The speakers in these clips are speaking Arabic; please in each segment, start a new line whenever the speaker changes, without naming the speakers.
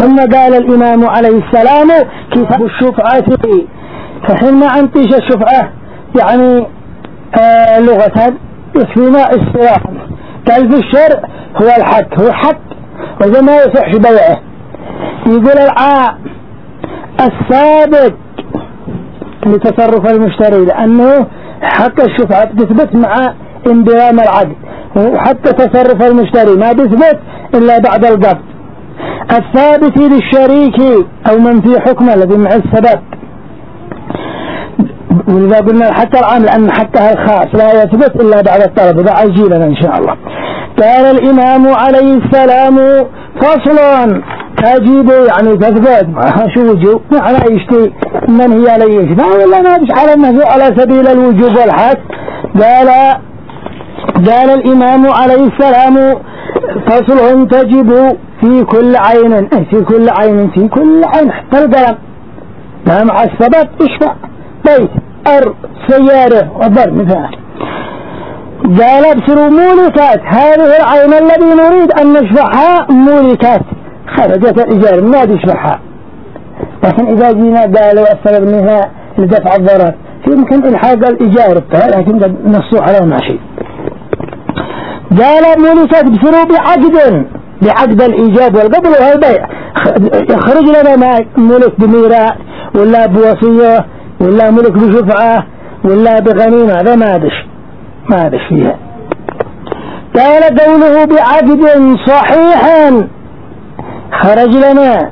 ثم قال الإمام عليه السلام كتاب الشفعة. فحين أنتج الشفعة يعني لغة يكفينا اصطلاحا. قال في الشرع هو الحق، هو حق وإذا ما يصح بيعه. يقول العاء السابق لتصرف المشتري، لأنه حق الشفعة تثبت مع انضمام العقد، وحق تصرف المشتري ما تثبت إلا بعد القبض. الثابت للشريك أو من في حكمه الذي مع السبب. ولذا قلنا الحق العام لأن حقها الخاص لا يثبت إلا بعد الطلب، إذا عجيلنا إن شاء الله. قال الإمام عليه السلام فصل تجيب يعني تثبت شو وجوب على يشتي من هي عليه لا ولا ما بش على النهي على سبيل الوجوب والحث. قال الإمام عليه السلام فصل تجب في كل عين، في كل عين، في كل عين حتى القلم مع السبب اشفع بيت أرض سيارة وضر مثلا. قال ابصروا مولكات هذه العين الذي نريد أن نشفعها مولكات خرجت الإجارة ما تشفعها، لكن إذا جينا قالوا السبب منها لدفع الضرر في يمكن إلحاق الإجارة لكن نصوا على ماشي. قال مولكات ابصروا بعقد الإيجاب والقبل والبيع يخرج لنا ملك بميراث ولا بوصية ولا ملك بشفعة ولا بغنيمة، هذا ما دش فيها. قال قوله بعقد صحيح خرج لنا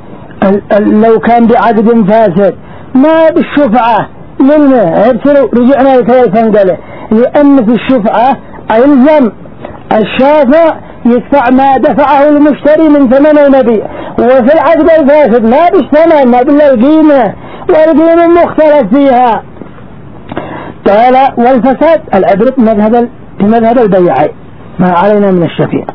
لو كان بعقد فاسد ما بالشفعة للمه رجعنا لكيفنقله، لأن في الشفعة يلزم الشافع يدفع ما دفعه المشتري من ثمن المبيع، وفي العقد الفاسد ما بالثمن ما بالقيمة والقيمة مختلف فيها. قال والفساد العبرة بمذهب البيعي ما علينا من الشفيع.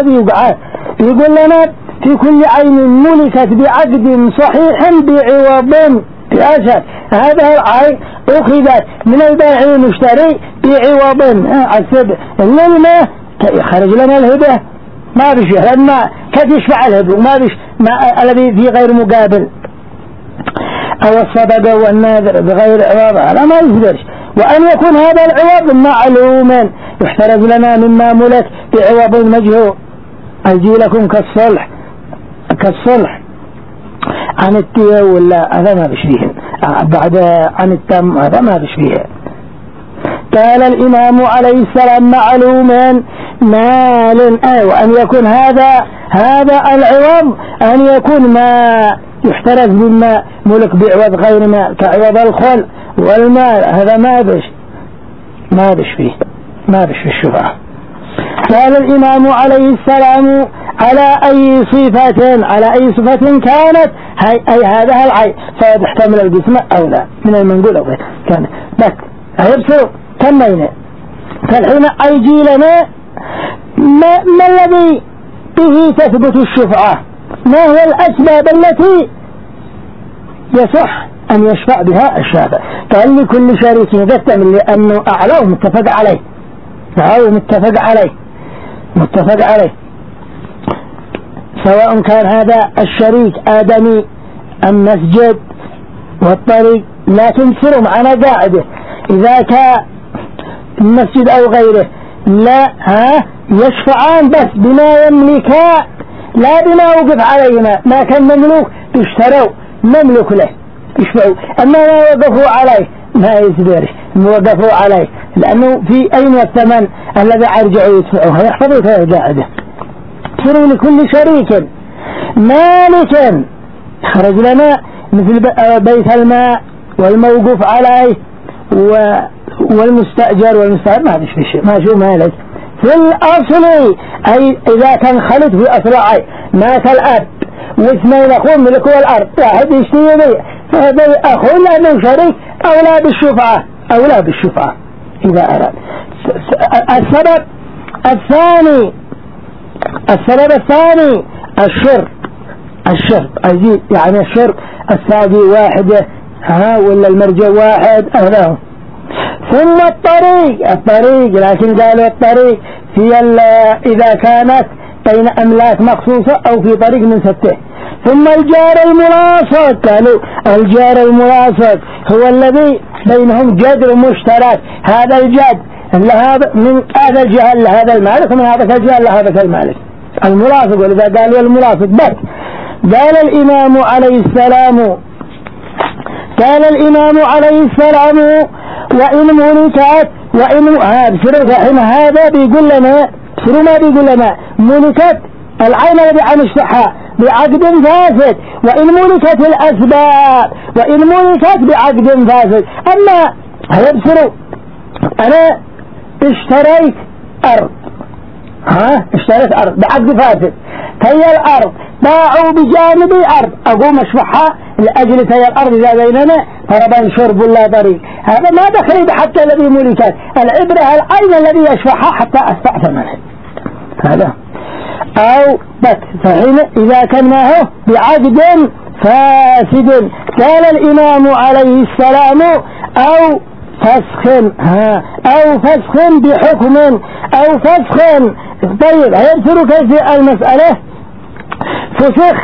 يقول لنا في كل عين ملكت بعقد صحيح بعوض بأشهر، هذا العين أخذت من البائع المشتري بعوض السبب للمه خرج لنا الهبة ما بشيء لما كتشفع الهبة ما بش الذي في غير مقابل أو الصدقة والنذر بغير عوض هذا ما يصدرش. وأن يكون هذا العوض معلوما يحترز لنا مما ملك بعوض مجهول. أجي لكم كالصلح عن التيه ولا هذا ما بشفيه بعد عن التم هذا ما بشفيه. قال الإمام عليه السلام معلوما مال وأن يكون هذا العوض أن يكون ما يحترز مما ملك بعوض غير ما كعوض الخل والمال هذا ما بش في الشفعة. قال الإمام عليه السلام على أي صفة كانت أي هذا العين فيحتمل القسمة أو لا من المنقول أو غير كان بس هيبصروا كمينا. فالحين أيجي لنا ما الذي به تثبت الشفعة، ما هي الأسباب التي يصح أن يشفع بها الشافع. قال لكل شريك يقسم لأنه أعلاه متفق عليه متفق عليه سواء كان هذا الشريك آدمي المسجد والطريق، لكن سروا معنا قاعدة إذا كان المسجد أو غيره لا يشفعان بس بما يملكا لا بما وقف علينا. ما كان مملوك اشتروا مملوك له يشفعوا، أما ما وقفوا عليه ما يصدرش وقفوا عليه لأنه في أين الثمن الذي يرجعوا يدفعوها يحفظوا فيها قاعدة. سروا لكل شريك مالكا خرج لنا مثل بيت الماء والموقوف عليه والمستأجر والمستأجر ما فيش شيء ما شو مالك في الأصل. أي إذا كان خلط في أصلعي مات الأب واثنين أخوان ملكوا الأرض واحد يشتري بيه فهذا أخوان لأنه شريك أو لا بالشفعة إذا أراد. السبب الثاني الشرط أزيد يعني الشرط الساقي واحدة ولا المرجع واحد أهله. ثم الطريق لكن قالوا الطريق في إذا كانت بين أملاك مخصوصة أو في طريق من سته ثم الجار الملاصق. قالوا الجار الملاصق هو الذي بينهم جدر مشترك، هذا الجد من هذا الجهة لهذا المالك ومن هذا الجهة لهذا المالك، الملاصق. ولذا قالوا الملاصق. بس قال الإمام عليه السلام وإن ملكت هذا بيقول لنا ما بيقول لنا ملكت العين الذي عن الشحاء بعقد فاسد، وإن ملكت الأسباب بعقد فاسد. أما هيبصروا أنا اشتريت أرض بعقد فاسد، هي الأرض باعوا بجانبي أرض، أقوم أشفعها لأجل هي الأرض إذا بيننا فربا شرب ولا طريق، هذا ما دخل حتى الذي ملكت، العبرة العين الذي يشفعها حتى أستأثمنه هذا. أو بس فحين إذا كان معه بعقد فاسد. قال الإمام عليه السلام أو فسخ بحكم أو فسخ. طيب هيبصروا كيف المسألة؟ فسخ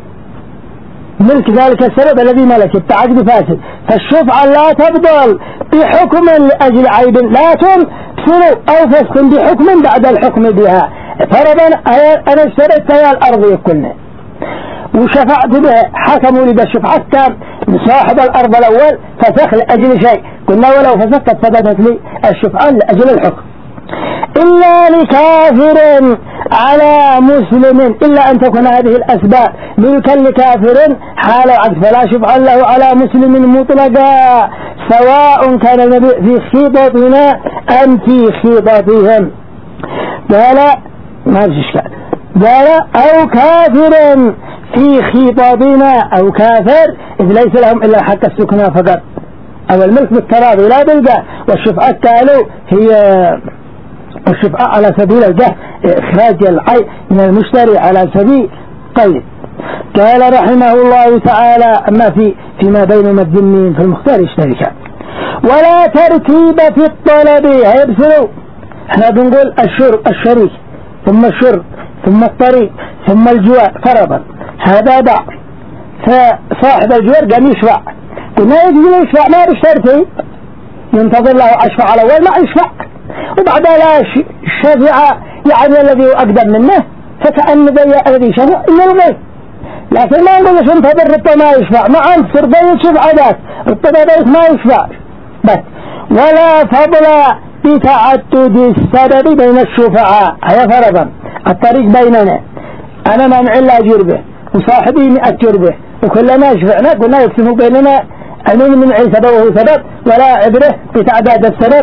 ملك ذلك السبب الذي ملك بعقد فاسد، فالشفعة لا تبطل بحكم لأجل عيب لا تنفصل، أو فسخ بحكم بعد الحكم بها. فرضا أنا اشتريت هي الأرض كلها وشفعت بها، حكموا لي بالشفعة كان صاحب الأرض الأول فسخ لأجل شيء، قلنا ولو فسخت ثبتت لي الشفعة لأجل الحكم. إلا لكافر على مسلم، إلا أن تكون هذه الأسباب ملكا لكافر حال العقد فلا شفعة له على مسلم مطلقا، سواء كان النبي في خيطتنا أم في خيطتهم. قال ما في إشكال، قال أو كافر في خيطتنا، أو كافر إذ ليس لهم إلا حق السكنى فقط، أو الملك بالتراضي لا بالجاه. والشفعة قالوا هي الشفعة على سبيل الجاه، إخراج العين من المشتري على سبيل قيد. قال رحمه الله تعالى أما فيما بين الذمين في المختار اشتركا. ولا ترتيب في الطلب، هيبصروا احنا بنقول الشريك ثم الشرب ثم الطريق ثم الجوار فرضا، هذا باع، فصاحب الجوار قام يشفع، قلنا يجي يشفع ما بشترتي ينتظر له أشفع على أول ما يشفع، وبعدها لا الشفع يعني الذي أقدم منه، فكأن الذي شفع إلا الغير. لكن ما نقول لش انتظر ربما ما يشفع، ما أنت صرفي يشفع ذات ربما ما يشفع بس. ولا فضل بتعدد السبب بين الشفعاء، هي فرضا الطريق بيننا أنا منع لا جربه وصاحبي 100 جربه وكلنا شفعنا، قلنا يقسموا بيننا أمين من عين سببه سبب، ولا عبره بتعداد السبب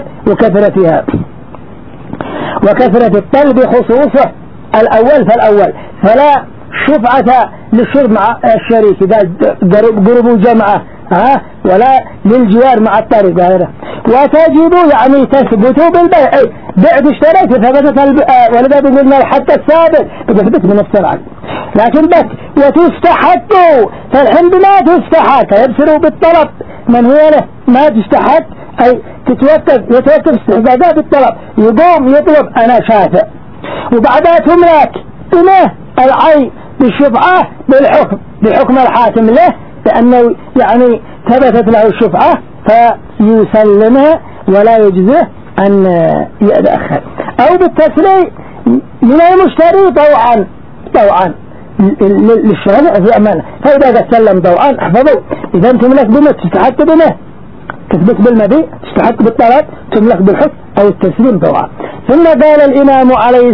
وكثرة الطلب خصوصه الأول فالأول، فلا شفعة للشرب مع الشريك إذا قربوا جمعة ولا للجوار مع الطريق غيره. وتجب يعني تثبت بالبيع، بعد اشتريت ثبتت ولذا بيقولنا الحد الثابت بتثبت من السرعة، لكن بس وتستحق، فالحين ما تستحق يبصروا بالطلب من هو له ما تستحق، أي يتوقف استحقاقات بالطلب، يقوم يطلب أنا شافع وبعدها تملك إنه العين بالشفعة بحكم الحاكم له لأنه يعني ثبتت له الشفعة فيسلمها ولا يجزه أن يتأخر، أو بالتسليم من المشتري طوعا للشرع في أمانة، فإذا قد سلم طوعا احفظوا، إذا تملك بما تستحق بما تثبت بالمبيع، تستحق بالطلب تملك بالحكم أو التسليم طوعا. ثم قال الإمام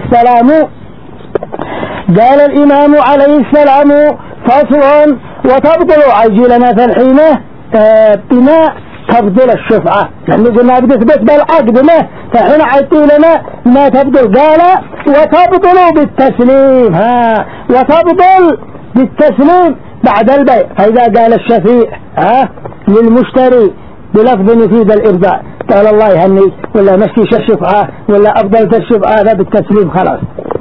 عليه السلام فصل وتبطل عجلنا فالحينة بما تبطل الشفعة، لأنه قلنا بتثبت بالعقد ما فحين عدتوا لنا ما تبطل، قال وتبطل بالتسليم وتبطل بالتسليم بعد البيع. فإذا قال الشفيع للمشتري بلفظ يفيد الإرضاء قال الله يهنيك ولا مشيش الشفعة ولا أفضلت الشفعة هذا بالتسليم خلاص.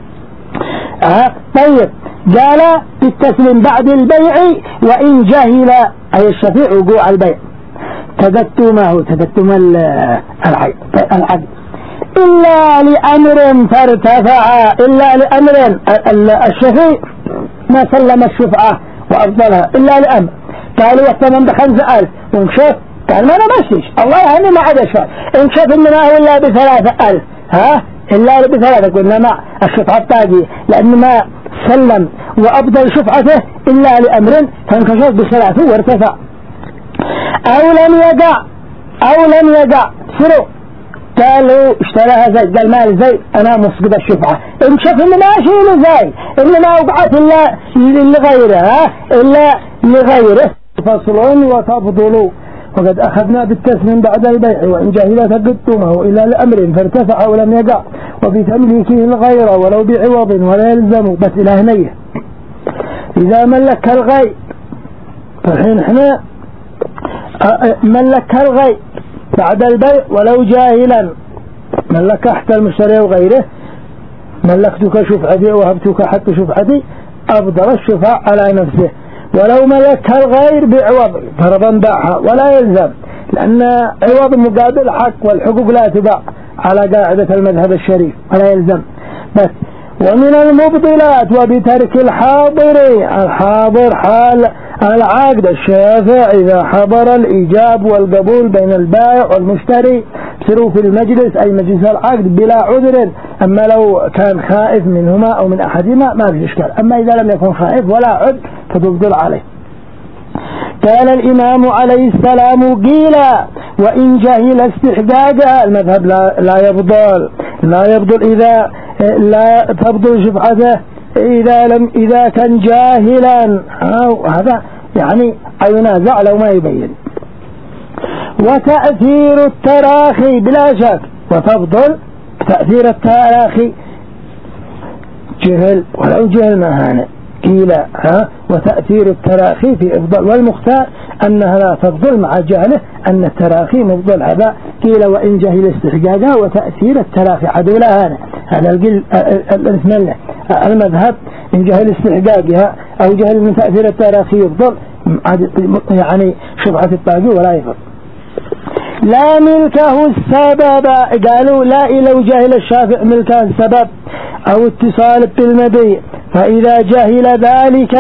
طيب قال بالتسليم بعد البيع وإن جهل أي الشفيع وقوع البيع تدتم العقد إلا لأمر فارتفع، إلا لأمر الشفيع ما سلم الشفعة وأفضلها إلا لأمر. قالوا الثمن ب5,000 وانكشف قال ما أنا مشيش الله يعني ما عاد شفع انكشف إنما هو إلا ب3,000 إلا ب3 قلنا مع الشفعة الطاقية لأن ما سلم وأفضل شفعته إلا لأمر فانكشف ب3 وارتفع. أو لم يقع سرو قالوا اشتراها زيد قال مال زيد أنا مسقط الشفعة انكشف إن ما شيء لزيد إن ما وقعت إلا لغيره إلا لغيره. فصل وتفضلوا وقد أخذنا بالتسليم بعد البيع وإن جهل تقدمه إلا لأمر فارتفع ولم يقع وفي تمليكه الغير ولو بعوض ولا يلزم بس إلى هنيه. إذا ملك الغير فالحين احنا ملك الغير بعد البيع ولو جاهلا ملك حتى المشتري وغيره ملكتك شفعتي وهبتك حتى شفعتي أفضل الشفاء على نفسه. ولو ملك الغير بعوض فرضا باعها ولا يلزم لأن عوض مقابل حق والحقوق لا تباع على قاعدة المذهب الشريف ولا يلزم بس. ومن المبطلات وبترك الحاضر حال العقد الشافع إذا حضر الإيجاب والقبول بين البائع والمشتري سروا في المجلس أي مجلس العقد بلا عذر. أما لو كان خائف منهما أو من أحدهما ما في إشكال أما إذا لم يكن خائف ولا عذر فتفضل عليه. قال الإمام عليه السلام قيل وإن جهل استحقاقها المذهب لا يبطل إذا لا تبطل شفعته إذا كان جاهلا هذا يعني ينازع لو ما يبين. وتأثير التراخي بلا شك وتفضل تأثير التراخي جهل ولو جهل مهانة قيل وتأثير التراخي في إفضل والمختار أنها لا تفضل مع جهله أن التراخي مفضل هذا قيل وإن جهل استحقاقها وتأثير التراخي عدولها هذا الاسم المذهب إن جهل استحقاقها أو جهل من تأثير التراخي يفضل يعني شبعة الطاقي ولا يفضل. لا ملكه السبب قالوا لا لو جهل الشافع ملكه السبب أو اتصال بالمبيع فإذا جهل ذلك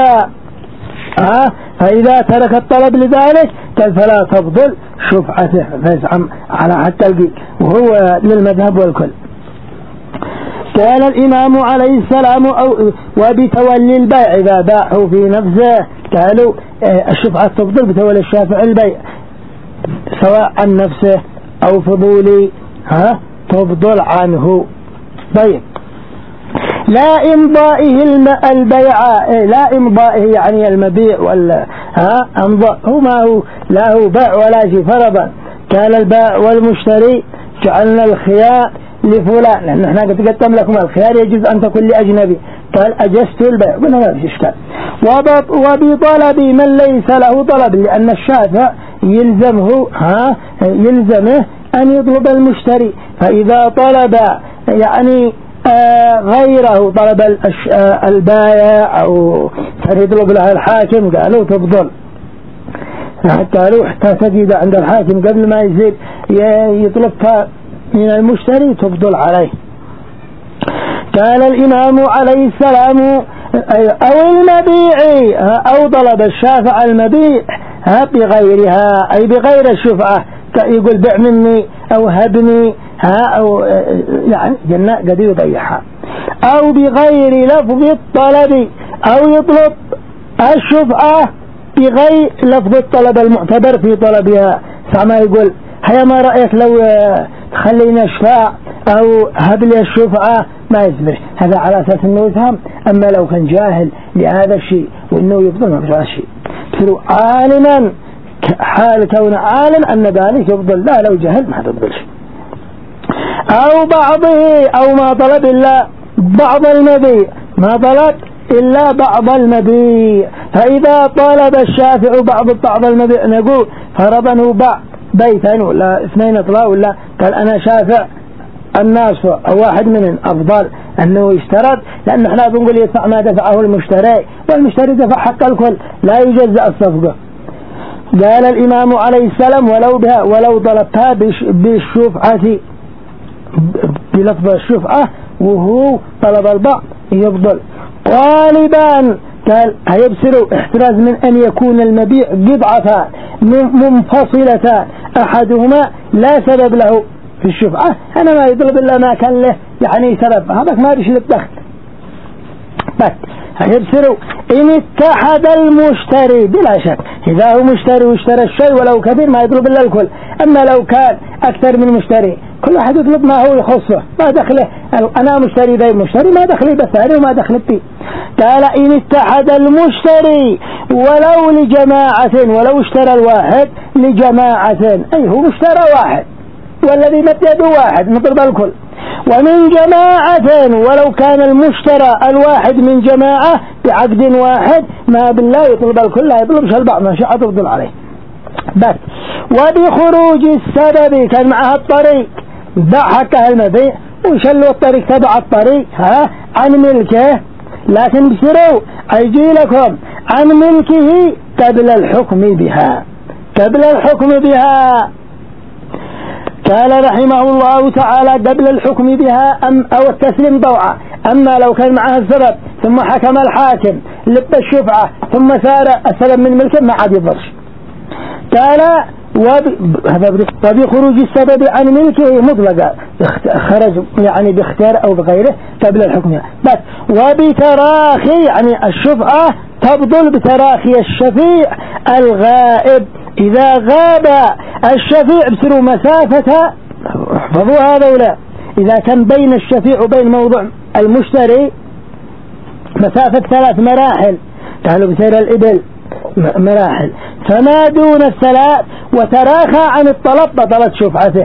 فإذا ترك الطلب لذلك فلا تفضل شفعته فيزعم على حتى القيل وهو للمذهب والكل. قال الإمام عليه السلام وبتولي البيع إذا باعه في نفسه قالوا الشفعة تفضل بتولي الشافع البيع سواء عن نفسه أو فضولي تفضل عنه. طيب لا إمضائه البيع لا إمضائه يعني المبيع ولا أمضاء ما هو لا هو بيع ولا شيء فرضا. قال البائع والمشتري جعلنا الخيار لفلان لأن احنا قد قدم لكم الخيار يجوز أن تكون لأجنبي قال أجزت البيع قلنا ما في إشكال. وبطلب من ليس له طلب لأن الشافع يلزمه أن يطلب المشتري فإذا طلب يعني غيره طلب البائع أو يطلب له الحاكم قالوا تفضل قالوا حتى تجد عند الحاكم قبل ما يزيد يطلبها من المشتري تفضل عليه. قال الإمام عليه السلام أو المبيع أو طلب الشافع المبيع بغيرها أي بغير الشفعة يقول بيع مني أو هبني أو يعني جنة قد يضيعها أو بغير لفظ الطلب أو يطلب الشفعة بغير لفظ الطلب المعتبر في طلبها فما يقول هيا ما رأيك لو خلينا شفاع أو هب لي الشفعة ما يصبح هذا على أساس أنه يفهم. أما لو كان جاهل لهذا الشيء وأنه يفضل ما بشغل الشيء عالما حال كون عالم أن ذلك يفضل لا لو جهل ما تفضل شيء. أو بعضه أو ما طلب إلا بعض المبيع ما طلب إلا بعض المبيع فإذا طلب الشافع بعض المبيع نقول فرضا هو باع بيتا ولا 2 اطلاع ولا قال أنا شافع الناس أو واحد منهم أفضل أنه يشترط لأن احنا بنقول يدفع ما دفعه المشتري والمشتري دفع حق الكل لا يجزأ الصفقة. قال الإمام عليه السلام ولو طلبتها بالشفعة بلفظ الشفعة وهو طلب البعض يفضل. غالبا قال هيبصروا احتراز من أن يكون المبيع قطعتان منفصلتان أحدهما لا سبب له في الشفعة. أنا ما يطلب إلا ما كان له يعني سبب، هذاك ما بيش للدخل. بس هيبصروا إن اتحد المشتري بلا شك، إذا هو مشتري واشترى الشيء ولو كثير ما يطلب إلا الكل. أما لو كان أكثر من مشتري كل واحد يطلب ما هو يخصه، ما دخله أنا مشتري ذي مشتري ما دخلي بس وما دخل فيه. قال إن اتحد المشتري ولو لجماعة، ولو اشترى الواحد لجماعة أي هو مشترى واحد والذي مد يده واحد نطلب الكل، ومن جماعة ولو كان المشترى الواحد من جماعة بعقد واحد ما بالله يطلب الكل لا يطلبش البعض ما شاء تفضل عليه. بس وبخروج السبب كان معها الطريق ضحك المبيع وشلوا الطريق تبع الطريق عن ملكه، لكن بسروا أيجي لكم عن ملكه قبل الحكم بها، قبل الحكم بها. قال رحمه الله تعالى قبل الحكم بها أو التسليم ضوعا. أما لو كان معها السبب ثم حكم الحاكم لب الشفعة ثم سار السبب من ملكه ما عاد يضرش. قال وبخروج السبب عن ملكه مطلقا خرج يعني باختيار أو بغيره قبل الحكم بس. وبتراخي يعني الشفعة تبطل بتراخي الشفيع الغائب. إذا غاب الشفيع بسروا مسافة، احفظوا هذا ولا، إذا كان بين الشفيع وبين موضوع المشتري مسافة 3 مراحل قالوا بسير الإبل مراحل، فما دون الثلاث وتراخى عن الطلب بطلت شفعته.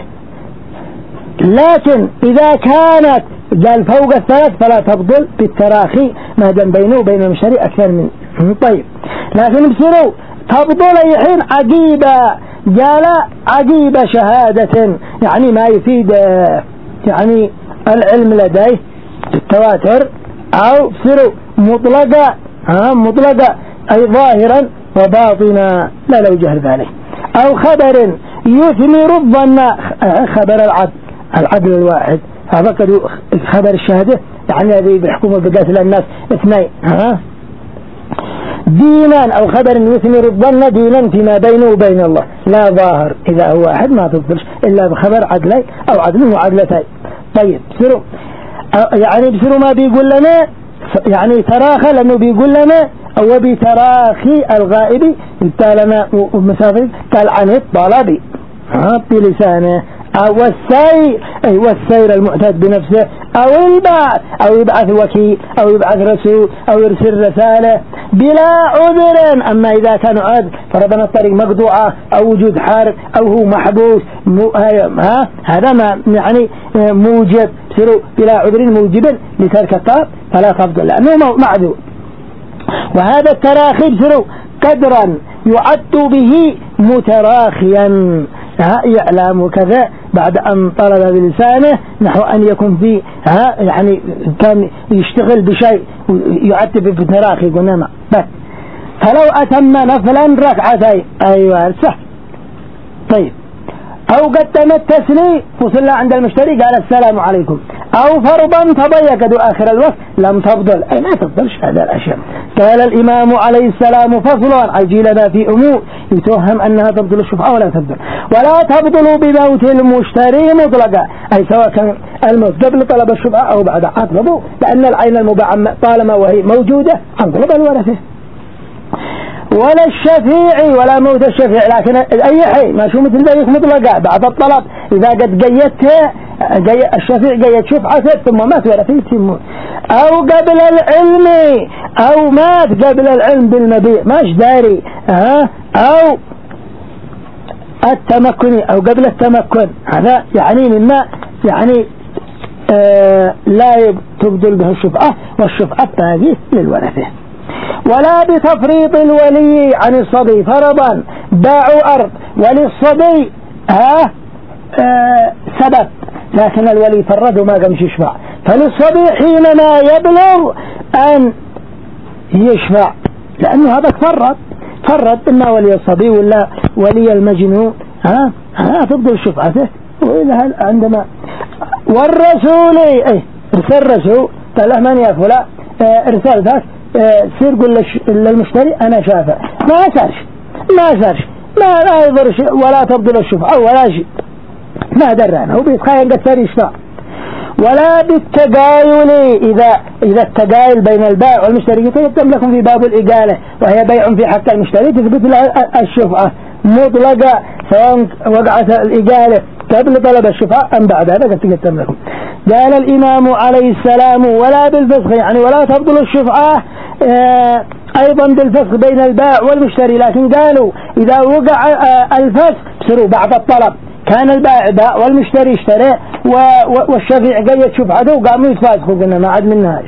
لكن إذا كانت قال فوق الثلاث فلا تبطل بالتراخي ما دام بينه وبين المشتري أكثر من طيب. لكن بسروا تبطل الحين عقيبة، قال عقيبة شهادة يعني ما يفيد يعني العلم لديه التواتر، أو بسروا مطلقة مطلقة أي ظاهرا وباطنا لا لو جهل ذلك، أو خبر يثمر الظن خبر العدل الواحد هذا قد خبر الشهادة يعني الذي بيحكمه بقتل الناس 2 دينا، أو خبر يثمر الظن دينا فيما بينه وبين الله لا ظاهر إذا هو واحد ما تقدرش إلا بخبر عدلي أو عدل وعدلتين. طيب بسروا يعني بسروا ما بيقول لنا يعني تراخى لأنه بيقول لنا أو بتراخي الغائب لنا ومسافر قال عن الطلب بلسانه أو السير أي والسير المعتاد بنفسه أو البعث أو يبعث وكيل أو يبعث رسول أو يرسل رسالة بلا عذر. أما إذا كان عذر فربنا الطريق مقطوعة أو وجود حارق أو هو محبوس هذا ما يعني موجب بلا عذر موجبا لترك الطلب فلا تفضل لأنه معذور. وهذا التراخي قدرا يعد به متراخيا يعلم وكذا بعد أن طلب بلسانه نحو أن يكون في يعني كان يشتغل بشيء يعتب بالتراخي قلنا ما بس. فلو أتم نفلا ركعتين أيوة صح. طيب أو قدم التسليم وصلى عند المشتري قال السلام عليكم، أو فرضا تضيق آخر الوقت لم تفضل أي ما تفضلش هذا الأشياء. قال الإمام عليه السلام فصل عجي لنا في أمور يتوهم أنها تبطل الشفعة ولا تبطل، ولا تبطل بموت المشتري مطلقا أي سواء كان الموت قبل طلب الشفعة أو بعد عطلبه، لأن العين المباعة طالما وهي موجودة عن طلب الورثة. ولا الشفيع ولا موت الشفيع لكن أي حين ما شو مثل ذلك مطلقا بعد الطلب إذا قد قيدته الشفيع قيد شفعته ثم مات ورثته يموت، أو قبل العلم أو مات قبل العلم بالمبيع ماش داري أو التمكن أو قبل التمكن هذا يعني مما يعني لا تبدل به الشفعة والشفعة هذه للورثة. ولا بتفريط الولي عن الصبي فرضا باعوا أرض وللصبي سبب لكن الولي فرد وما قامش يشفع، فللصبي حينما يبلغ أن يشفع لأنه هذا فرد إما ولي الصبي ولا ولي المجنون تفضل شفعته. وإذا عندما والرسول ارسل رسول قال له من يا فلان ارسال ذاك تصير قل للمشتري أنا شافع، ما صارش لا يضر ولا تبطل الشفعة ولا شيء، ما درنا هو بيتخيل قد يشفع. ولا بالتقايل إذا التقايل بين البائع والمشتري يتم لكم في باب الإقالة، وهي بيع في حق المشتري تثبت له الشفعة مطلقة سواء وقعت الإقالة قبل طلب الشفعة أم بعد هذا قد تقدم لكم. قال الإمام عليه السلام ولا بالفسخ، يعني ولا تبطل الشفعة أيضا بالفسخ بين البائع والمشتري، لكن قالوا إذا وقع الفسخ بصروا بعد الطلب، كان البائع باع والمشتري اشترى والشفيع قيد شفعته وقاموا يتفاسخوا، قلنا ما عاد منهاش.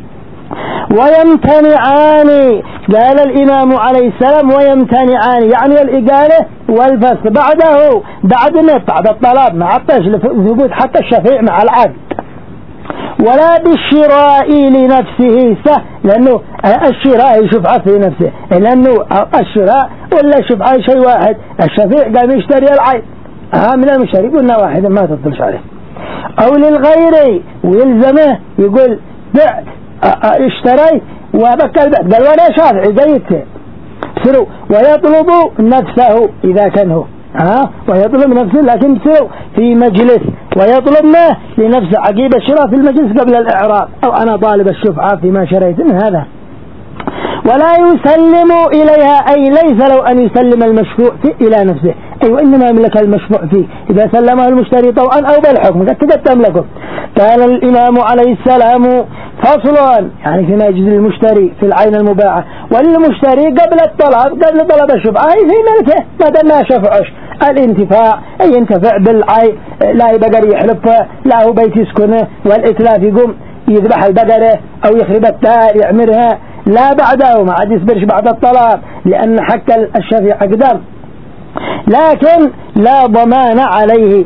ويمتنعان، قال الإمام عليه السلام ويمتنعان يعني الإقالة والفسخ بعد الطلب مع ثبوت حتى الشفيع مع العقد. ولا بالشراء لنفسه لأنه الشراء شفعة في نفسه، لأنه الشراء ولا شفعة شيء واحد، الشفيع قام يشتري العين من المشتري قلنا واحد ما تطلش عليه. أو للغير ويلزمه يقول بع اشتريت وبكى البيت قال وانا شافعي قيدته سرو، ويطلب نفسه إذا كان هو ويطلب نفسه لكن سرو في مجلس ويطلب ما لنفسه عقيب الشراء في المجلس قبل الإعراب، أو أنا طالب الشفعة فيما شريت من هذا. ولا يسلم إليها أي ليس لو أن يسلم المشفوع إلى نفسه، أي وإنما يملك المشفوع فيه إذا سلمه المشتري طوعا أو بالحكم قد تقدم لكم. قال الإمام عليه السلام فصل يعني فيما يجوز المشتري في العين المباعة والمشتري قبل طلب الشفعة في ملكه ما دام ما شفعش الانتفاع أي ينتفع بالعين، لا بقر يحلفه لا هو بيت يسكنه والإتلاف يقوم يذبح البقرة أو يخرب الدار يعمرها لا بعده ما عاد يصبرش بعد الطلب لأن حق الشفيع أقدم، لكن لا ضمان عليه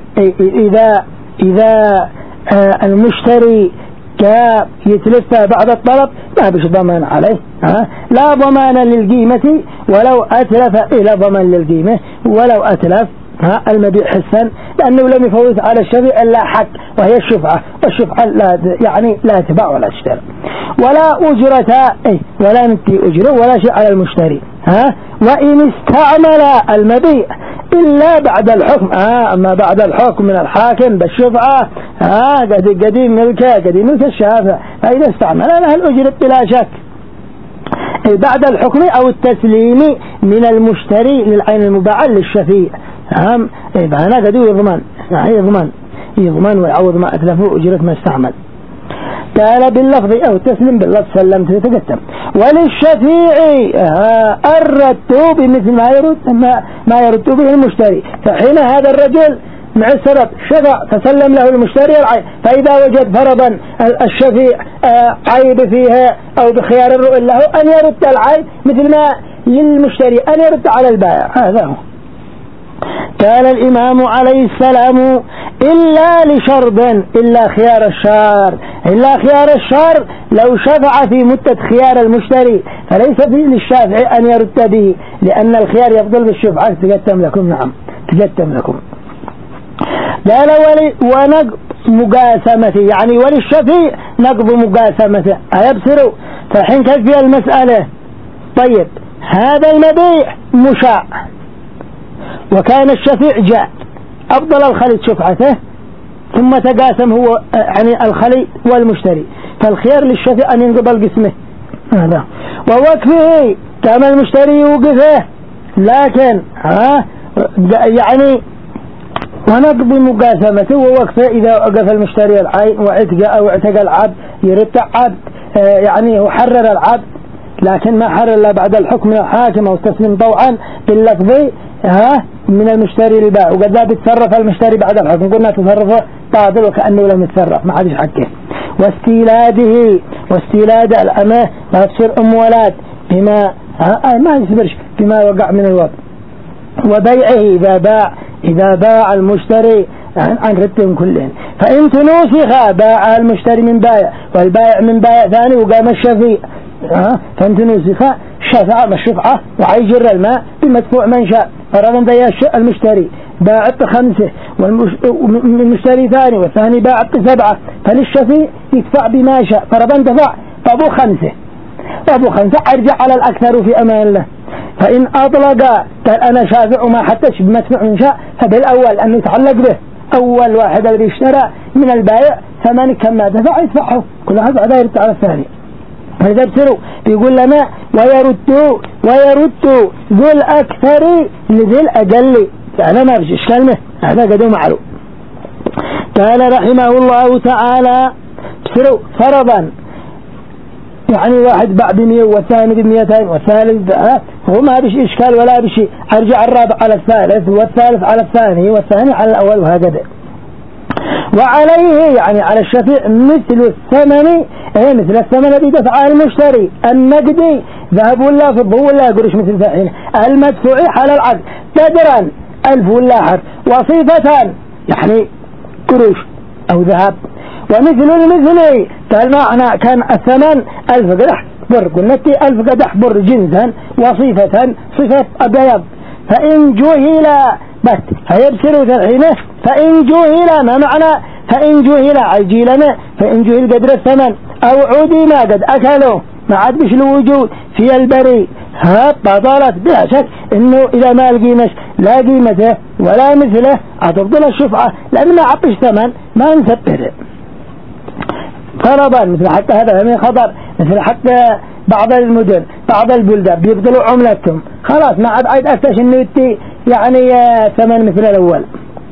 إذا المشتري يتلفه بعد الطلب ما بش ضمان عليه لا ضمان للقيمة ولو أتلف إلى ضمان للقيمة ولو أتلف المبيع حسا، لأنه لم يفوت على الشفيع إلا حق وهي الشفعة، والشفعة لا تباع ولا تشترى. ولا أجرة ولا نتي أجره ولا شيء على المشتري وإن استعمل المبيع إلا بعد الحكم أما بعد الحكم من الحاكم بالشفعة قديم ملك الشافع، فإذا استعمل لها الأجرة بلا شك بعد الحكم أو التسليم من المشتري للعين المباعة للشفيع هنا قد يضمن ويعوض ما أتلفه أجرة ما استعمل. قال باللفظ أو التسليم باللفظ سلمت يتقدم. وللشفيع الرد بمثل ما يرد به المشتري، فحين هذا الرجل مع السبب شفع فسلم له المشتري العين، فإذا وجد فرضا الشفيع عيب فيها أو بخيار الرؤل له أن يرد العين مثل ما للمشتري أن يرد على البائع. هذا هو. قال الإمام عليه السلام إلا لشرط إلا خيار الشر لو شفع في مدة خيار المشتري فليس فيه للشافع أن يرد به لأن الخيار يفضل بالشفعة. تقدم لكم نعم تقدم لكم. قال ونقض مقاسمته يعني وللشفيع نقض مقاسمته أيبصروا فالحين كيف المسألة. طيب هذا المبيع مشاع وكان الشفيع جاء أفضل الخليط شفعته ثم تقاسم هو يعني الخليط والمشتري، فالخيار للشفيع أن ينقبل قسمه هذا ووقفه كما المشتري يوقفه، لكن يعني ونقض مقاسمته ووقفه إذا وقف المشتري العين وعتق أو اعتق العبد يرد عبد يعني هو حرر العبد لكن ما حرر إلا بعد الحكم الحاكم أو تسليم طوعا باللفظ من المشتري للبائع، وقد لا بيتصرف المشتري بعد الحكم قلنا تصرفه باطل وكأنه لم يتصرف ما عادش حقه. واستيلاد الأمة ما تصير ولاد بما ما يصبرش بما وقع من الوضع. وبيعه إذا باع المشتري عن رتهم كلهم فإن تنوسخ باع المشتري من بائع والبائع من بائع ثاني وقام الشفيع فإن تنوسخ شفع الشفعة وعيجر الماء بمدفوع من شاء فرضا ذي المشتري باع ب5 والمشتري ثاني والثاني باع ب7 فللشفيع يدفع بما شاء فرضا دفع طبو 5 أبو خمسة أرجع على الأكثر في أمان الله. فإن أطلق قال أنا شافع وما حتىش بمدفوع من شاء فبالأول أن يتعلق به أول واحد الذي اشترى من البائع ثمن كما دفع يدفعه كل هذا بعد يرد على الثاني. فإذا بسروا بيقول لنا ويرد ذو الأكثر لذي الأقل يعني ما فيش كلمة هذا قدو معلوم. قال رحمه الله تعالى بسروا فرضا يعني واحد باع ب100 والثاني ب200 والثالث هو ما بش إشكال ولا بشيء أرجع الرابع على الثالث والثالث على الثاني والثاني على الأول وهكذا. وعليه يعني على الشفيع مثل الثمن مثل الثمن الذي دفعه المشتري النقدي ذهب ولا فضة ولا قرش مثل فاعله المدفوع على العقد قدرا 1000 ولا حرف وصيفة يعني قروش أو ذهب. ومثل المثل قال معنى كان الثمن 1000 قدح بر قلنا 1000 قدح بر جنسا وصيفة صفة أبيض. فإن جهل بس هيبسروا تلحينه فإن جهل ما معنى فإن جهل عجيلنا فإن جهل قدر الثمن أو عودي ما قد أكله ما عاد بش الوجود في البري بطلت بلا شك إنه إذا ما القيمة لا قيمته ولا مثله أتفضل الشفعة لأن ما عبش ثمن ما نسبره. فرضا مثل حتى هذا من خطر مثل حتى بعض المدن بعض البلدان بيبطلوا عملتهم خلاص ما عاد أفتش إنه يتي يعني ثمن مثل الأول.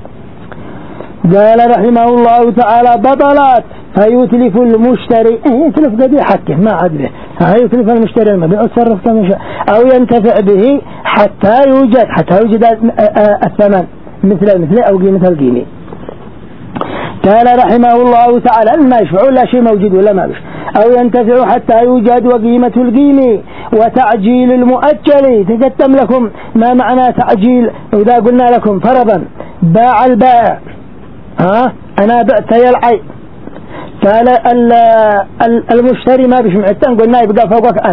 قال رحمه الله تعالى بطلات فيتلف المشتري يتلف قد يحكه ما عاد به يتلف المشتري المبيع وتصرف كما شاء أو ينتفع به حتى يوجد الثمن مثل أو قيمة القيمة. قال رحمه الله تعالى ما يشفع لا شيء موجود ولا ما بش أو ينتفع حتى يوجد وقيمة القيمة. وتعجيل المؤجل تقدم لكم ما معنى تعجيل إذا قلنا لكم فرضا باع البائع أنا بعت يلعي قال المشتري ما بش معتن قلنا يبقى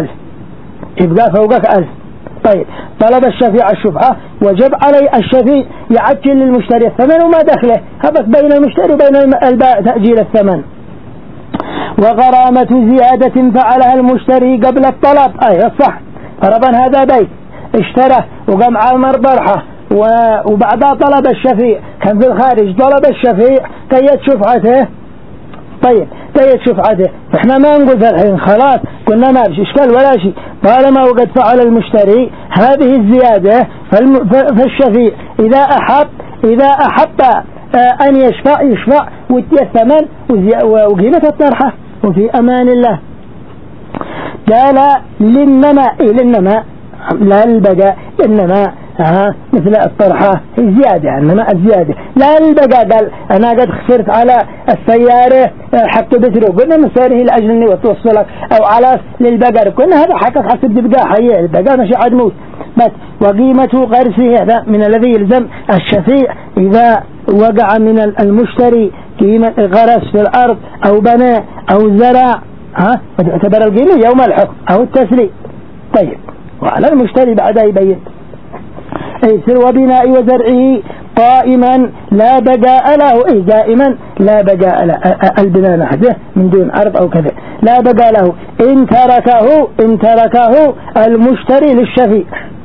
فوقك 1000 طيب طلب الشفيع الشفعة وجب علي الشفيع يعجل للمشتري الثمن وما دخله هبط بين المشتري وبين البائع تأجيل الثمن. وغرامة زيادة فعلها المشتري قبل الطلب صح. فرضا هذا بيت اشترى وقام عامر برحة وبعدها طلب الشفيع كان في الخارج طلب الشفيع قيد شفعته طيب قيد شفعته احنا ما نقول الحين خلاص قلنا ما فيش اشكال ولا شيء طالما وقد فعل المشتري هذه الزيادة فالشفيع إذا أحب أن يشفع ويدي الثمن وقيمة الطرحة وفي أمان الله. قال للنما لا البقاء إنما مثل الطرحة زيادة إنما الزيادة لا البقاء. قال أنا قد خسرت على السيارة حق بترو قلنا مساره لأجل أني وتوصلك أو على للبقر قلنا هذا حقك حسب بقاء حية البقاء مش عاد موت بس. وقيمة غرسه هذا من الذي يلزم الشفيع إذا وقع من المشتري قيمة غرس في الأرض أو بناء أو زرع تعتبر القيمة يوم الحكم أو التسليم. طيب وعلى المشتري بعدها يبين يصير وبناء وزرعه قائما لا بقاء له دائما لا بقاء له البناء نحده من دون أرض أو كذا لا بقاء له إن تركه المشتري للشفيع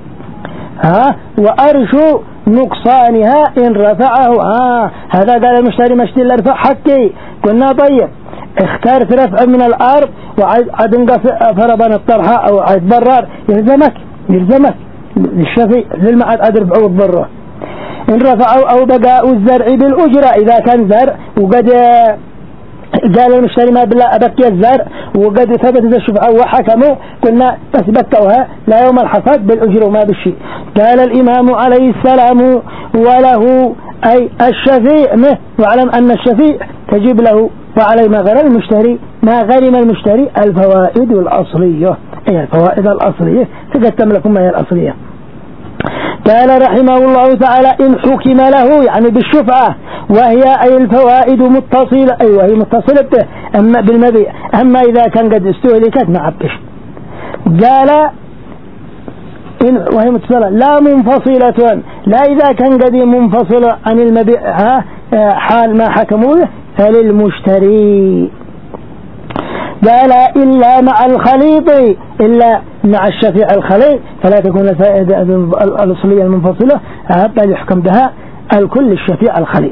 وأرش نقصانها إن رفعه هذا قال المشتري مشتري لرفع حقي قلنا طيب اختارت رفع من الأرض وعد انقص فرضا الطرحة أو عد برار يلزمك للشفيع للمعاد عد رفعه الضرة إن رفعوا أو بقاء الزرع بالأجرة إذا كان زرع وقد قال المشتري ما بالله أبكي الزرع وقد ثبت الشفعة وحكموا قلنا بس بكوها لا يوم الحصاد بالأجرة وما بالشيء. قال الإمام عليه السلام وله أي الشفيع واعلم أن الشفيع تجيب له وعلي ما غرم المشتري الفوائد الأصلية الفوائد الأصلية تقدم لكم ما هي الأصلية. قال رحمه الله تعالى إن حكم له يعني بالشفعة وهي أي الفوائد متصلة وهي متصلة به أما بالمبيع أما إذا كان قد استهلكت ما عبش. قال إن وهي متصلة لا منفصلة لا إذا كان قد منفصلة عن المبيع حال ما حكموا فللمشتري. قال إلا مع الخليط إلا مع الشفيع الخليل فلا تكون الفائدة الأصلية المنفصلة بل يحكم بها الكل الشفيع الخليل،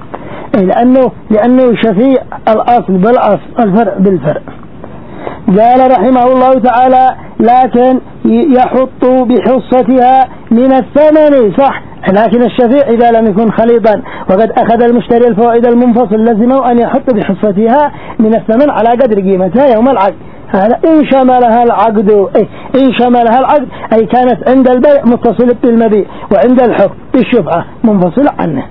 لأنه شفيع الأصل بالأصل الفرع بالفرع. قال رحمه الله تعالى لكن يحط بحصتها من الثمن صح، لكن الشفيع إذا لم يكن خليطا وقد أخذ المشتري الفوائد المنفصل لزمه أن يحط بحصتها من الثمن على قدر قيمتها يوم العقد. هذا إن شملها العقد أي كانت عند البيع متصلة بالمبيع وعند الحكم بالشفعة منفصلة عنه.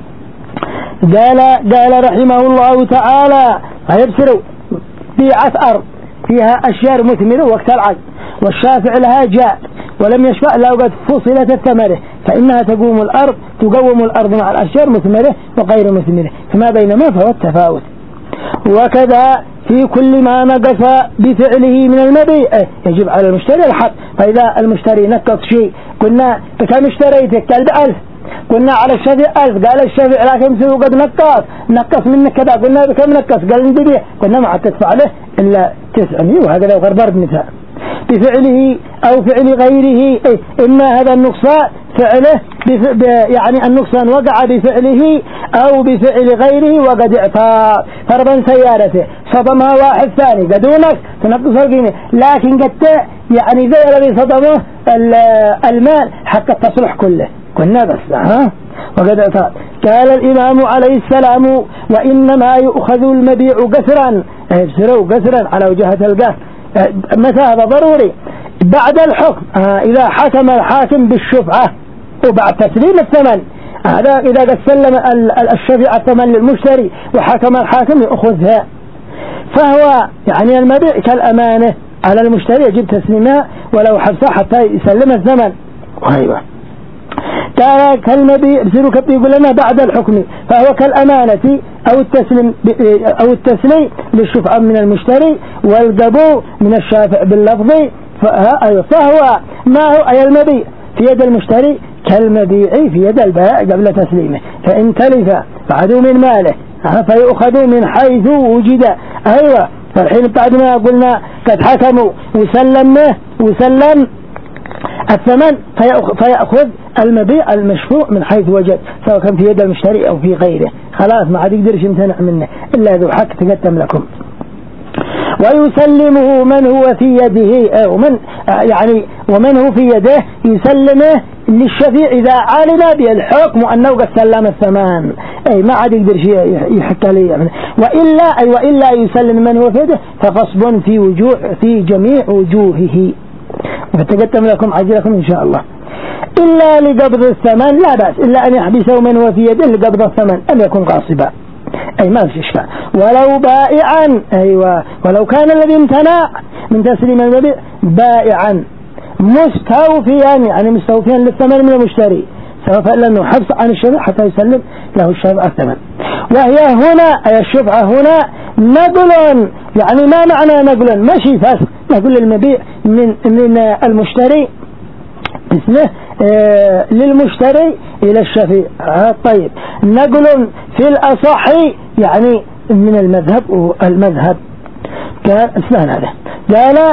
قال رحمه الله تعالى هيبصروا بيعة أرض فيها أشجار مثمرة وقت العقد والشافع لها جاء ولم يشفع لو قد فصلت الثمرة فإنها تقوم الأرض مع الأشجار مثمرة وغير مثمرة فما بينما فهو التفاوت. وكذا في كل ما نقص بفعله من المبيع يجب على المشتري الحق. فإذا المشتري نقص شيء قلنا بكم اشتريتك؟ قال ب1000. قلنا على الشفيع 1000. قال الشفيع لكن سوى قد نقص منك كذا. قلنا بكم نقص؟ قال ندبيه. قلنا ما عاد تدفع له إلا 900 وهكذا وغربرد مثال بفعله أو فعل غيره. إما هذا النقصان فعله يعني النقصان وقع بفعله أو بفعل غيره وقد اعطى فرضا سيارته صدمها واحد ثاني قدونك تنقص القيمة لكن قد يعني زي الذي صدمه المال حتى تصلح كله كنا بس وقد اعطى. قال الإمام عليه السلام وإنما يؤخذ المبيع قسرا يبصروا قسرا على وجهة القهر. متى هذا ضروري؟ بعد الحكم إذا حكم الحاكم بالشفعة وبعد تسليم الثمن. هذا إذا قد سلم الشفيع الثمن للمشتري وحكم الحاكم يأخذها فهو يعني المبيع كالأمانة على المشتري يجب تسليمها ولو حبسه حتى يسلم الثمن. أيوة قال كالمبيع يقول لنا بعد الحكم فهو كالأمانة أو التسليم للشفعة من المشتري والقبول من الشافع باللفظ. فهو ما هو أي المبيع في يد المشتري كالمبيع في يد البائع قبل تسليمه فإن تلف فعدوا من ماله فيأخذوا من حيث وجد. أيوة فالحين بعد ما قلنا قد حكموا وسلم الثمن فيأخذ المبيع المشفوع من حيث وجد سواء كان في يد المشتري أو في غيره خلاص ما عاد يقدرش يمتنع منه إلا ذو حق تقدم لكم. ويسلمه من هو في يده ومن هو في يده يسلمه للشفيع إذا علم بالحكم أنه قد سلم الثمن ما عاد يقدر شيء يحكى لي وإلا يسلم من هو في يده فغصب في جميع وجوهه. فتقدم لكم عجلكم إن شاء الله إلا لقبض الثمن لا بأس إلا أن يحبسه من هو في يده لقبض الثمن أن يكون غاصبا ما في إشكال ولو بائعا. أيوة ولو كان الذي امتنع من تسليم المبيع بائعا مستوفيا للثمن من المشتري سوف لأنه حبس عن الشفع حتى يسلم له الشفع الثمن. وهي هنا أي الشفعة هنا نقل ما معنى نقل ماشي فاسق نقل المبيع من المشتري اسمه للمشتري إلى الشفيع. طيب نقل في الأصح يعني من المذهب قال اسمعنا هذا قال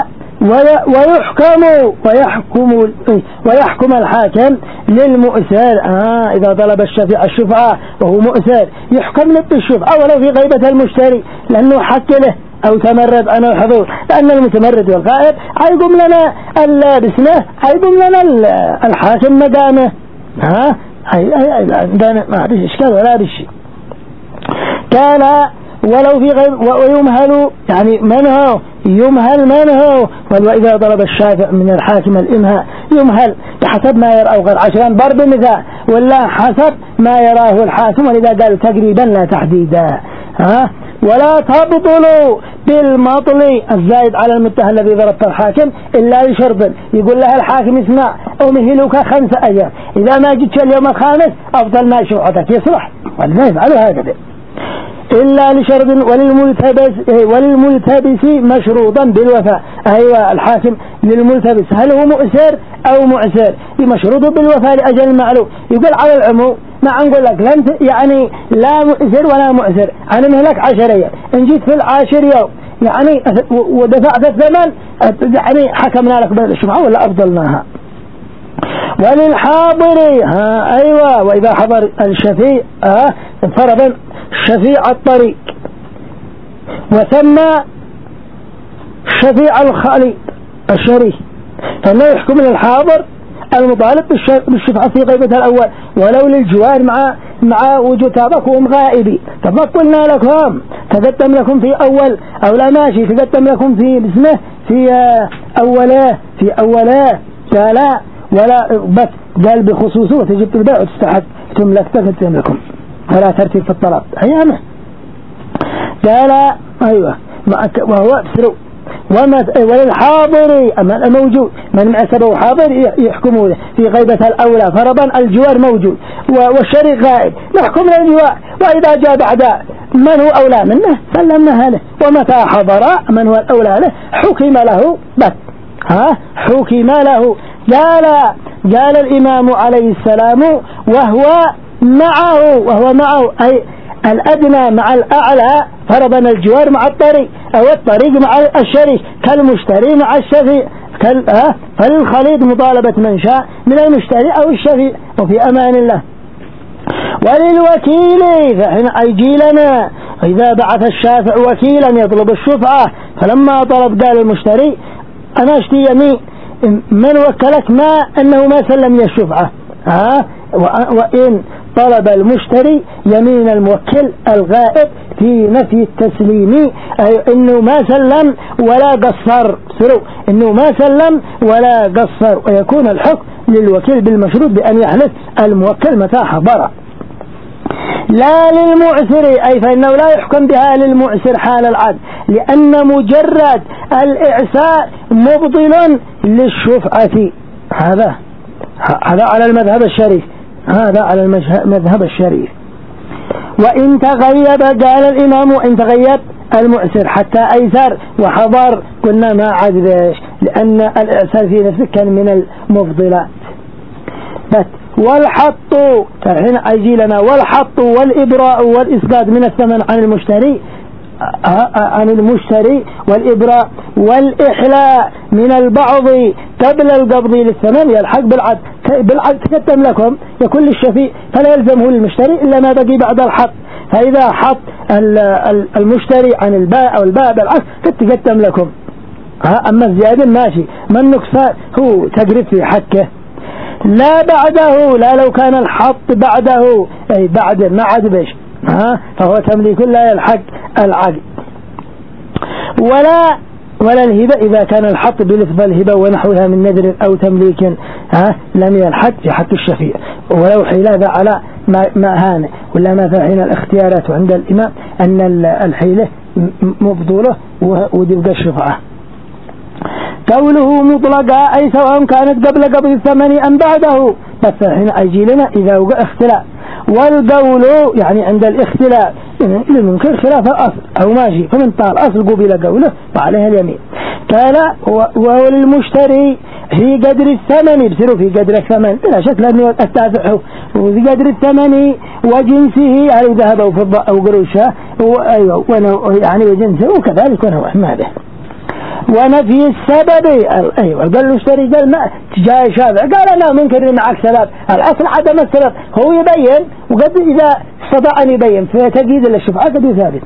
ويحكم الحاكم للمؤسر إذا طلب الشفيع الشفعة وهو مؤسر يحكم له بالشفعة ولو في غيبة المشتري لأنه حق له أو تمرد عنه الحضور لأن المتمرد والغائب هيقوم لنا هيقوم لنا الحاكم مقامه ما عندش إشكال ولا بشيء. قال ولو في غيب ويمهل من هو وإذا ضرب الشافع من الحاكم الإمهاء يمهل بحسب ما يراه غير عشران ضرب مثال ولا حسب ما يراه الحاكم ولذا قال تقريبا لا تحديدا. ولا تبطلوا بالمطل الزائد على المتهم الذي ضربت الحاكم إلا لشرط يقول له الحاكم اسمع أمهلك 5 أيام إذا ما جئت اليوم الخامس أفضل ما شفعتك يصلح ولا يفعلوا هكذا إلا لشرط وللملتبس مشروطا بالوفاء. أيوة الحاكم للملتبس هل هو مؤسر أو معسر مشروط بالوفاء لأجل معلوم. يقول على العموم ما نقول لك لا مؤسر ولا معسر أنا مهلك 10 أيام إن جيت في 10 يوم يعني ودفعت الثمن يعني حكمنا لك بالشفعة ولا أفضلناها. وللحاضر أيوة وإذا حضر الشفيع فرضا شفيع الطريق وسمى شفيع الخالي الشريك فإنه يحكم للحاضر المطالب بالشفعة في غيبة الأول ولو للجوار مع وجود تابكم غائبي. طب قلنا لكم تقدم لكم في أول أو لا ماشي تقدم لكم في اسمه في أوله قال ولا بس قال بخصوصه وتجب البيع وتستحق تملك تقدم لكم ولا ترتيب في الطلب أيامه قال أيوة وهو بسرو وللحاضر أما الموجود من معسبه حاضر يحكمونه في غيبة الأولى فرضا الجوار موجود والشريك غائب نحكم للجوار وإذا جاء بعد من هو أولى منه سلمناها له ومتى حضر من هو الأولى له حكم له بس حكم له. قال الإمام عليه السلام وهو معه أي الأدنى مع الأعلى فرضا الجوار مع الطريق أو الطريق مع الشريك كالمشتري مع الشفيع فالخليط مطالبة من شاء من المشتري أو الشفيع وفي أمان الله. وللوكيل فحين أيجي لنا إذا بعث الشافع وكيلا يطلب الشفعة فلما طلب قال المشتري أنا أشتي يمين من وكلك ما أنه ما سلم لي الشفعة وإن طلب المشتري يمين الموكل الغائب في نفي التسليم أي إنه ما سلم ولا قصر إنه ما سلم ولا قصر ويكون الحكم للوكيل بالمشروط بأن يحلف الموكل متى حضر لا للمعسر أي فإنه لا يحكم بها للمعسر حال العقد لأن مجرد الإعساء مبطل للشفعة. هذا على المذهب الشريف المذهب الشريف. وإن تغيب قال الإمام وإن تغيب المعسر حتى أيسر وحضر قلنا ما عاد لأن الإعسار في نفسه كان من المفضلات. والحط فحين أجي لنا والحط والإبراء والإسقاط من الثمن عن المشتري والإبراء والإحلاء من البعض قبل القبض للثمن يلحق بالعقد تقدم لكم يكون للشفيع فلا يلزمه المشتري إلا ما بقي بعد الحط. فإذا حط المشتري عن الباء أو الباء بالعقد تقدم لكم أما الزيادة ماشي ما النقصان هو تقريب في حقه لا بعده لا لو كان الحط بعده أي بعد ما عاد بيش فهو تمليك لا يلحق العقد. ولا الهبة إذا كان الحط بلفظ الهبة ونحوها من نذر أو تمليك لم يلحق في حق الشفيع ولو حيلة على ما هان ولا ما فحين الاختيارات عند الإمام أن الحيلة مفضولة ودبق الشفعة. قوله مطلقا أي سواء كانت قبل قبض الثمن أم بعده بس حين أجي لنا إذا وقع اختلاف. والقول يعني عند الاختلاف لمنكر خلاف الأصل أو ماشي فمن طال أصل قبل قوله وعليها اليمين. قال وهو للمشتري في قدر الثمن بسروا في قدر الثمن بلا شك لأنه التابعه وفي قدر الثمن وجنسه هل ذهب أو فضة أو قروشة يعني وجنسه وكذلك ونوع ماذا. ونفي السبب أيوة قال المشتري قال ما جاء شافع قال أنا منكر معك سبب الأصل عدم السبب هو يبين وقد إذا استطاع أن يبين فتجيد للشفعة قد يثابت.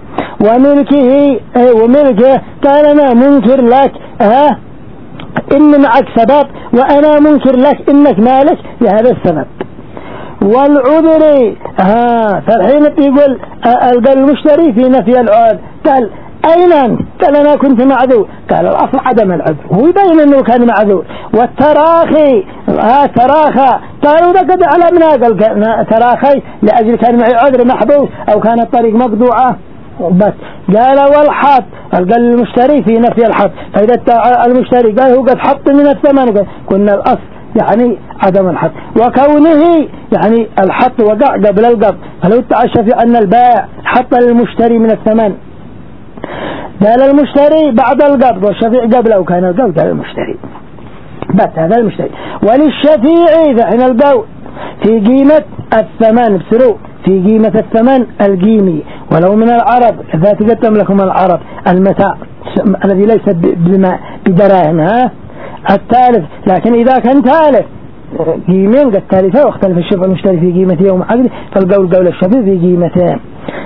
وملكه قال أنا منكر لك إن معك سبب وأنا منكر لك إنك مالك لهذا السبب. والعذر فالحين يقول قال المشتري في نفي العذر قال أين أنت؟ قال أنا كنت معذور. قال الأصل عدم العذر هو يبين أنه كان معذور. والتراخي تراخى قالوا ذكر على منها قال تراخي لأجل كان معي عذر محبوس أو كان الطريق مقطوعة بس. قال والحط قال المشتري في نفي الحط فإذا المشتري قال هو قد حط من الثمن كنا الأصل يعني عدم الحط وكونه يعني الحط وقع قبل القبض فلو تعشى في أن البائع حط المشتري من الثمن قال المشتري بعد القبض والشفيع قبله وكان القبض على المشتري بس هذا المشتري. وللشفيع فحين القبض في قيمة الثمن بسرو في قيمة الثمن القيمي ولو من العرب إذا تقدم لكم العرب المتاع الذي ليس بدراهم. الثالث لكن إذا كان ثالث قيمين قد ثالثة واختلف الشفع المشتري في قيمته يوم عقده فالقول قول الشفيع في قيمتين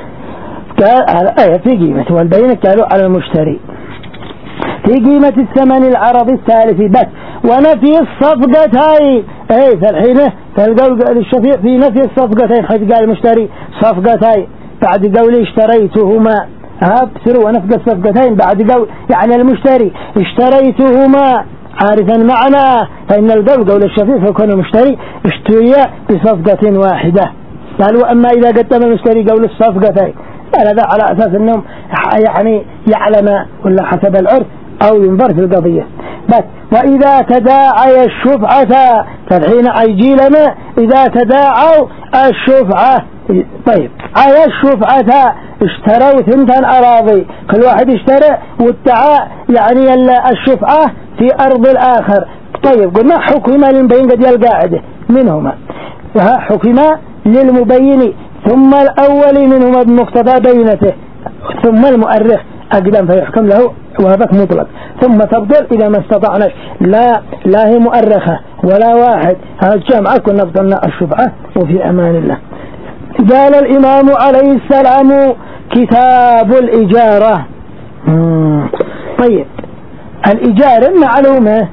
في قيمته والبينة قالوا على المشتري في قيمة الثمن العرضي الثالث بس ونفي الصفقتين. فالحين فالقول الشفيع في نفي الصفقتين حيث قال المشتري صفقتين بعد قول اشتريتهما بسروا ونفق الصفقتين بعد قول يعني المشتري اشتريتهما عارفا معناه فإن القول قول الشفيع فيكون المشتري اشتري بصفقة واحدة. قالوا أما إذا قدم المشتري قول الصفقتين هذا على أساس أنهم يعني يعلم ولا حسب العرف أو ينظر في القضية بس. وإذا تداعي الشفعة فالحين يجي لنا إذا تداعوا الشفعة. طيب على الشفعة اشتروا ثنتين أراضي كل واحد اشترى وادعى يعني الشفعة في أرض الآخر. طيب قلنا حكم للمبين قد القاعدة منهما حكم للمبين ثم الأول منهما بمقتضى بينته ثم المؤرخ أقدم فيحكم له وهذاك مطلق ثم تفضل إذا ما استطعناش لا هي مؤرخة ولا واحد هذا الجامعة كنا بطلنا الشفعة وفي أمان الله. قال الإمام عليه السلام كتاب الإجارة. طيب الإجارة معلومة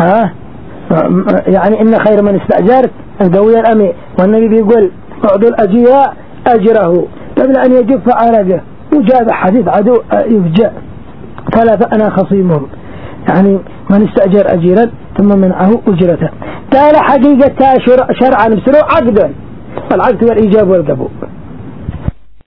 يعني إن خير من استأجرت القوي الأمين والنبي بيقول اعطوا الأجير أجره قبل أن يجف عرقه وجاء حديث عدو يفجأ قال فأنا خصيمهم يعني من استأجر أجيرا ثم منعه أجرته. قال حقيقة شرعا بسرعة عقدا والعقد والإيجاب والقبول